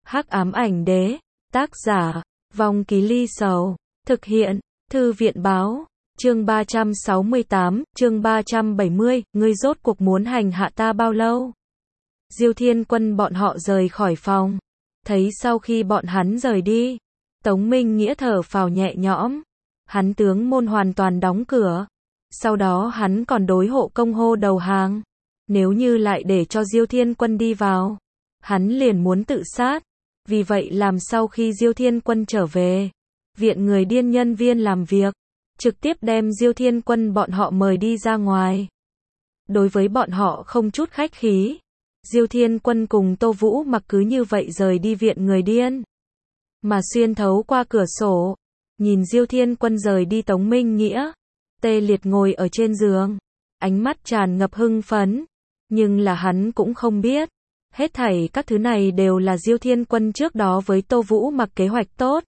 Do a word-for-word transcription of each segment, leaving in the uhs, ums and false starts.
Hắc ám ảnh đế, tác giả, Vong Ký Ly Sầu, thực hiện, Thư viện báo, chương ba trăm sáu mươi tám, chương ba trăm bảy mươi, ngươi rốt cuộc muốn hành hạ ta bao lâu? Diêu Thiên Quân bọn họ rời khỏi phòng, thấy sau khi bọn hắn rời đi, Tống Minh Nghĩa thở phào nhẹ nhõm, hắn tướng môn hoàn toàn đóng cửa, sau đó hắn còn đối hộ công hô đầu hàng, nếu như lại để cho Diêu Thiên Quân đi vào, hắn liền muốn tự sát. Vì vậy làm sau khi Diêu Thiên Quân trở về, viện người điên nhân viên làm việc, trực tiếp đem Diêu Thiên Quân bọn họ mời đi ra ngoài. Đối với bọn họ không chút khách khí, Diêu Thiên Quân cùng Tô Vũ Mặc cứ như vậy rời đi viện người điên. Mà xuyên thấu qua cửa sổ, nhìn Diêu Thiên Quân rời đi, Tống Minh Nghĩa tê liệt ngồi ở trên giường, ánh mắt tràn ngập hưng phấn, nhưng là hắn cũng không biết, hết thảy các thứ này đều là Diêu Thiên Quân trước đó với Tô Vũ Mặc kế hoạch tốt.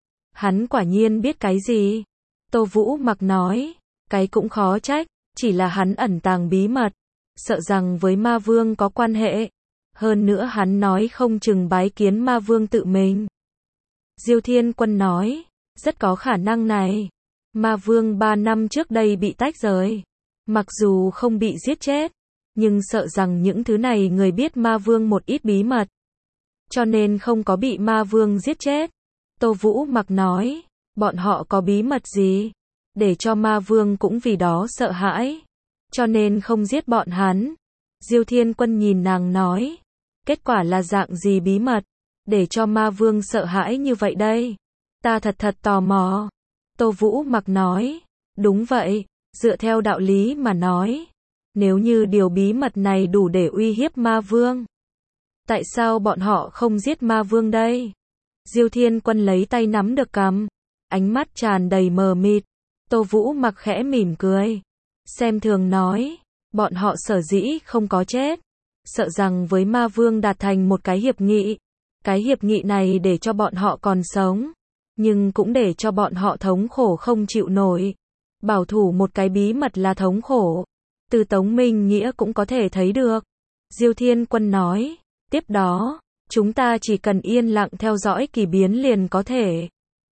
Hắn quả nhiên biết cái gì? Tô Vũ Mặc nói, cái cũng khó trách, chỉ là hắn ẩn tàng bí mật, sợ rằng với Ma Vương có quan hệ. Hơn nữa hắn nói không chừng bái kiến Ma Vương tự mình. Diêu Thiên Quân nói, rất có khả năng này. Ma Vương ba năm trước đây bị tách rời, mặc dù không bị giết chết, nhưng sợ rằng những thứ này người biết Ma Vương một ít bí mật, cho nên không có bị Ma Vương giết chết. Tô Vũ Mặc nói, bọn họ có bí mật gì, để cho Ma Vương cũng vì đó sợ hãi, cho nên không giết bọn hắn. Diêu Thiên Quân nhìn nàng nói, kết quả là dạng gì bí mật, để cho Ma Vương sợ hãi như vậy đây? Ta thật thật tò mò. Tô Vũ Mặc nói, đúng vậy, dựa theo đạo lý mà nói, nếu như điều bí mật này đủ để uy hiếp Ma Vương, tại sao bọn họ không giết Ma Vương đây? Diêu Thiên Quân lấy tay nắm được cằm, ánh mắt tràn đầy mờ mịt. Tô Vũ Mặc khẽ mỉm cười, xem thường nói, bọn họ sở dĩ không có chết, sợ rằng với Ma Vương đạt thành một cái hiệp nghị, cái hiệp nghị này để cho bọn họ còn sống, nhưng cũng để cho bọn họ thống khổ không chịu nổi. Bảo thủ một cái bí mật là thống khổ, từ Tống Minh Nghĩa cũng có thể thấy được. Diêu Thiên Quân nói, tiếp đó, chúng ta chỉ cần yên lặng theo dõi kỳ biến liền có thể.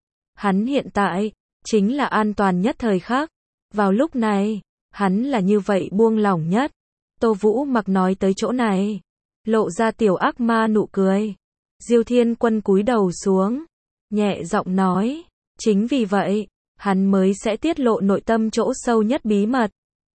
Hắn hiện tại, chính là an toàn nhất thời khắc. Vào lúc này, hắn là như vậy buông lỏng nhất. Tô Vũ Mặc nói tới chỗ này, lộ ra tiểu ác ma nụ cười. Diêu Thiên Quân cúi đầu xuống, nhẹ giọng nói, chính vì vậy, hắn mới sẽ tiết lộ nội tâm chỗ sâu nhất bí mật.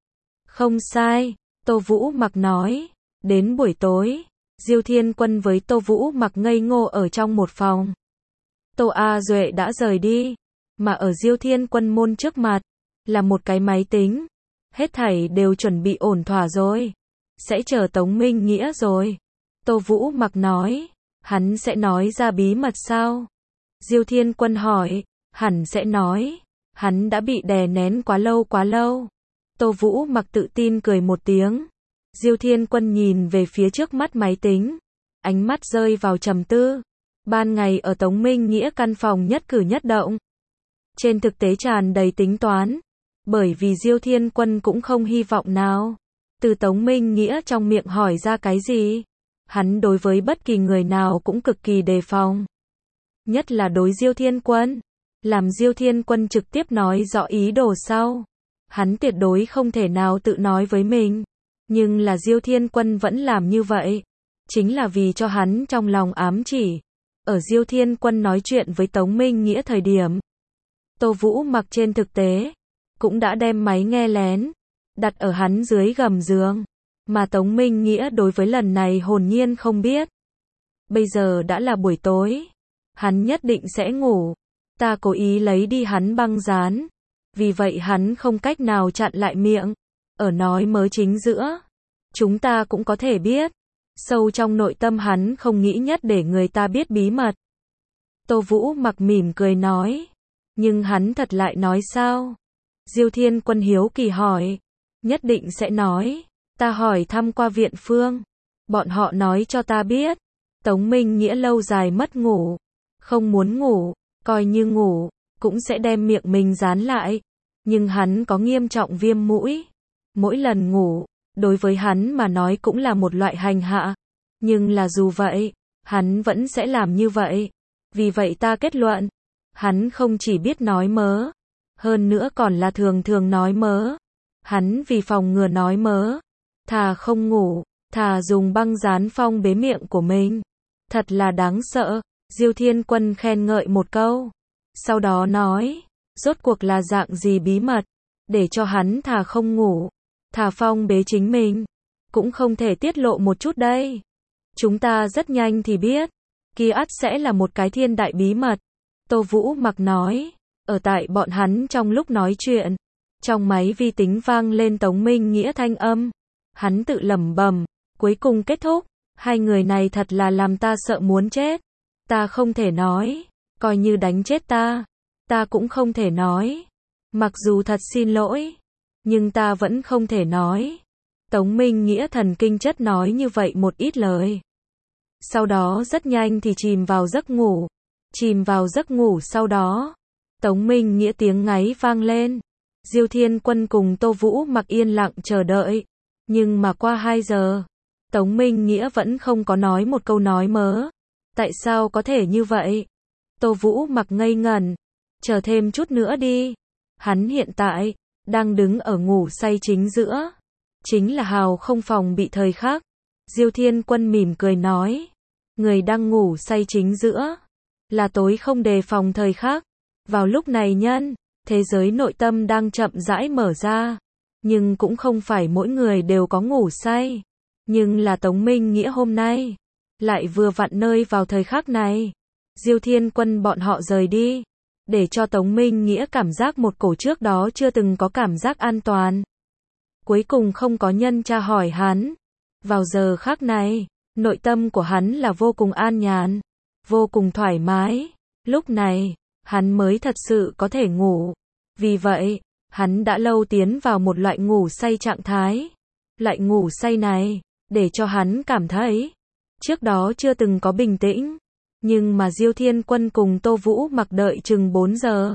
Không sai, Tô Vũ Mặc nói. Đến buổi tối, Diêu Thiên Quân với Tô Vũ Mặc ngây ngô ở trong một phòng. Tô A Duệ đã rời đi, mà ở Diêu Thiên Quân môn trước mặt, là một cái máy tính. Hết thảy đều chuẩn bị ổn thỏa rồi. Sẽ chờ Tống Minh Nghĩa rồi. Tô Vũ Mặc nói, hắn sẽ nói ra bí mật sao? Diêu Thiên Quân hỏi, hẳn sẽ nói, hắn đã bị đè nén quá lâu quá lâu. Tô Vũ Mặc tự tin cười một tiếng. Diêu Thiên Quân nhìn về phía trước mắt máy tính, ánh mắt rơi vào trầm tư. Ban ngày ở Tống Minh Nghĩa căn phòng nhất cử nhất động, trên thực tế tràn đầy tính toán, bởi vì Diêu Thiên Quân cũng không hy vọng nào từ Tống Minh Nghĩa trong miệng hỏi ra cái gì. Hắn đối với bất kỳ người nào cũng cực kỳ đề phòng, nhất là đối Diêu Thiên Quân. Làm Diêu Thiên Quân trực tiếp nói rõ ý đồ sau, hắn tuyệt đối không thể nào tự nói với mình. Nhưng là Diêu Thiên Quân vẫn làm như vậy, chính là vì cho hắn trong lòng ám chỉ. Ở Diêu Thiên Quân nói chuyện với Tống Minh Nghĩa thời điểm, Tô Vũ Mặc trên thực tế cũng đã đem máy nghe lén đặt ở hắn dưới gầm giường, mà Tống Minh Nghĩa đối với lần này hồn nhiên không biết. Bây giờ đã là buổi tối, hắn nhất định sẽ ngủ. Ta cố ý lấy đi hắn băng dán, vì vậy hắn không cách nào chặn lại miệng. Ở nói mớ chính giữa, chúng ta cũng có thể biết, sâu trong nội tâm hắn không nghĩ nhất để người ta biết bí mật. Tô Vũ Mặc mỉm cười nói, nhưng hắn thật lại nói sao? Diêu Thiên Quân hiếu kỳ hỏi, nhất định sẽ nói, ta hỏi thăm qua viện phương, bọn họ nói cho ta biết, Tống Minh Nghĩa lâu dài mất ngủ, không muốn ngủ, coi như ngủ, cũng sẽ đem miệng mình dán lại, nhưng hắn có nghiêm trọng viêm mũi. Mỗi lần ngủ, đối với hắn mà nói cũng là một loại hành hạ. Nhưng là dù vậy, hắn vẫn sẽ làm như vậy. Vì vậy ta kết luận, hắn không chỉ biết nói mớ, hơn nữa còn là thường thường nói mớ. Hắn vì phòng ngừa nói mớ, thà không ngủ, thà dùng băng dán phong bế miệng của mình. Thật là đáng sợ. Diêu Thiên Quân khen ngợi một câu. Sau đó nói, rốt cuộc là dạng gì bí mật, để cho hắn thà không ngủ, thà phong bế chính mình, cũng không thể tiết lộ một chút đây. Chúng ta rất nhanh thì biết, kia ắt sẽ là một cái thiên đại bí mật. Tô Vũ Mặc nói, ở tại bọn hắn trong lúc nói chuyện, trong máy vi tính vang lên Tống Minh Nghĩa thanh âm. Hắn tự lẩm bẩm, cuối cùng kết thúc, hai người này thật là làm ta sợ muốn chết. Ta không thể nói, coi như đánh chết ta, ta cũng không thể nói. Mặc dù thật xin lỗi, nhưng ta vẫn không thể nói. Tống Minh Nghĩa thần kinh chất nói như vậy một ít lời. Sau đó rất nhanh thì chìm vào giấc ngủ. Chìm vào giấc ngủ sau đó, Tống Minh Nghĩa tiếng ngáy vang lên. Diêu Thiên Quân cùng Tô Vũ Mặc yên lặng chờ đợi. Nhưng mà qua hai giờ, Tống Minh Nghĩa vẫn không có nói một câu nói mớ. Tại sao có thể như vậy? Tô Vũ Mặc ngây ngẩn. Chờ thêm chút nữa đi. Hắn hiện tại đang đứng ở ngủ say chính giữa. Chính là hào không phòng bị thời khắc. Diêu Thiên Quân mỉm cười nói. Người đang ngủ say chính giữa là tối không đề phòng thời khắc. Vào lúc này nhân, thế giới nội tâm đang chậm rãi mở ra. Nhưng cũng không phải mỗi người đều có ngủ say. Nhưng là Tống Minh Nghĩa hôm nay lại vừa vặn nơi vào thời khắc này. Diêu Thiên Quân bọn họ rời đi, để cho Tống Minh Nghĩa cảm giác một cổ trước đó chưa từng có cảm giác an toàn. Cuối cùng không có nhân tra hỏi hắn. Vào giờ khắc này, nội tâm của hắn là vô cùng an nhàn, vô cùng thoải mái. Lúc này, hắn mới thật sự có thể ngủ. Vì vậy, hắn đã lâu tiến vào một loại ngủ say trạng thái. Loại ngủ say này, để cho hắn cảm thấy trước đó chưa từng có bình tĩnh. Nhưng mà Diêu Thiên Quân cùng Tô Vũ Mặc đợi chừng bốn giờ.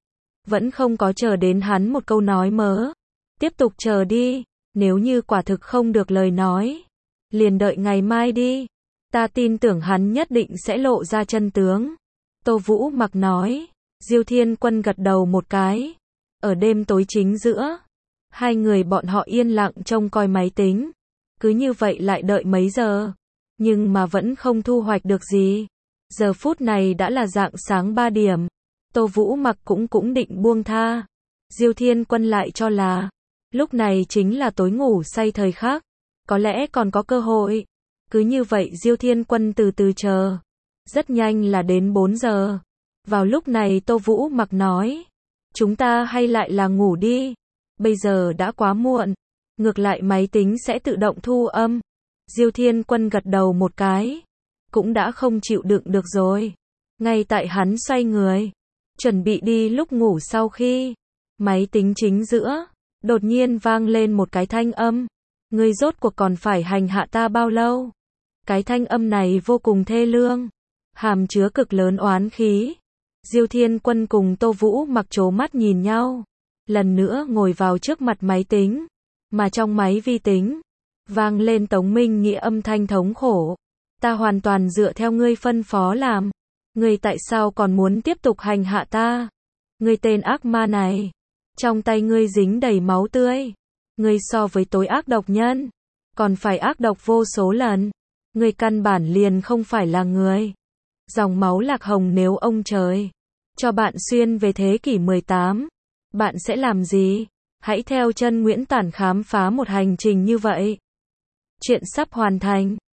Vẫn không có chờ đến hắn một câu nói mớ. Tiếp tục chờ đi, nếu như quả thực không được lời nói, liền đợi ngày mai đi. Ta tin tưởng hắn nhất định sẽ lộ ra chân tướng. Tô Vũ Mặc nói. Diêu Thiên Quân gật đầu một cái. Ở đêm tối chính giữa, hai người bọn họ yên lặng trông coi máy tính. Cứ như vậy lại đợi mấy giờ, nhưng mà vẫn không thu hoạch được gì. Giờ phút này đã là rạng sáng ba điểm. Tô Vũ Mặc cũng cũng định buông tha. Diêu Thiên Quân lại cho là lúc này chính là tối ngủ say thời khắc, có lẽ còn có cơ hội. Cứ như vậy Diêu Thiên Quân từ từ chờ. Rất nhanh là đến bốn giờ. Vào lúc này Tô Vũ Mặc nói, chúng ta hay lại là ngủ đi. Bây giờ đã quá muộn. Ngược lại máy tính sẽ tự động thu âm. Diêu Thiên Quân gật đầu một cái. Cũng đã không chịu đựng được rồi. Ngay tại hắn xoay người, chuẩn bị đi lúc ngủ sau khi máy tính chính giữa, đột nhiên vang lên một cái thanh âm. Ngươi rốt cuộc còn phải hành hạ ta bao lâu? Cái thanh âm này vô cùng thê lương, hàm chứa cực lớn oán khí. Diêu Thiên Quân cùng Tô Vũ Mặc trố mắt nhìn nhau. Lần nữa ngồi vào trước mặt máy tính. Mà trong máy vi tính, vang lên Tống Minh Nghĩa âm thanh thống khổ. Ta hoàn toàn dựa theo ngươi phân phó làm. Ngươi tại sao còn muốn tiếp tục hành hạ ta? Ngươi tên ác ma này. Trong tay ngươi dính đầy máu tươi. Ngươi so với tối ác độc nhân, còn phải ác độc vô số lần. Ngươi căn bản liền không phải là người. Dòng máu lạc hồng nếu ông trời cho bạn xuyên về thế kỷ mười tám, bạn sẽ làm gì? Hãy theo chân Nguyễn Tản khám phá một hành trình như vậy. Chuyện sắp hoàn thành.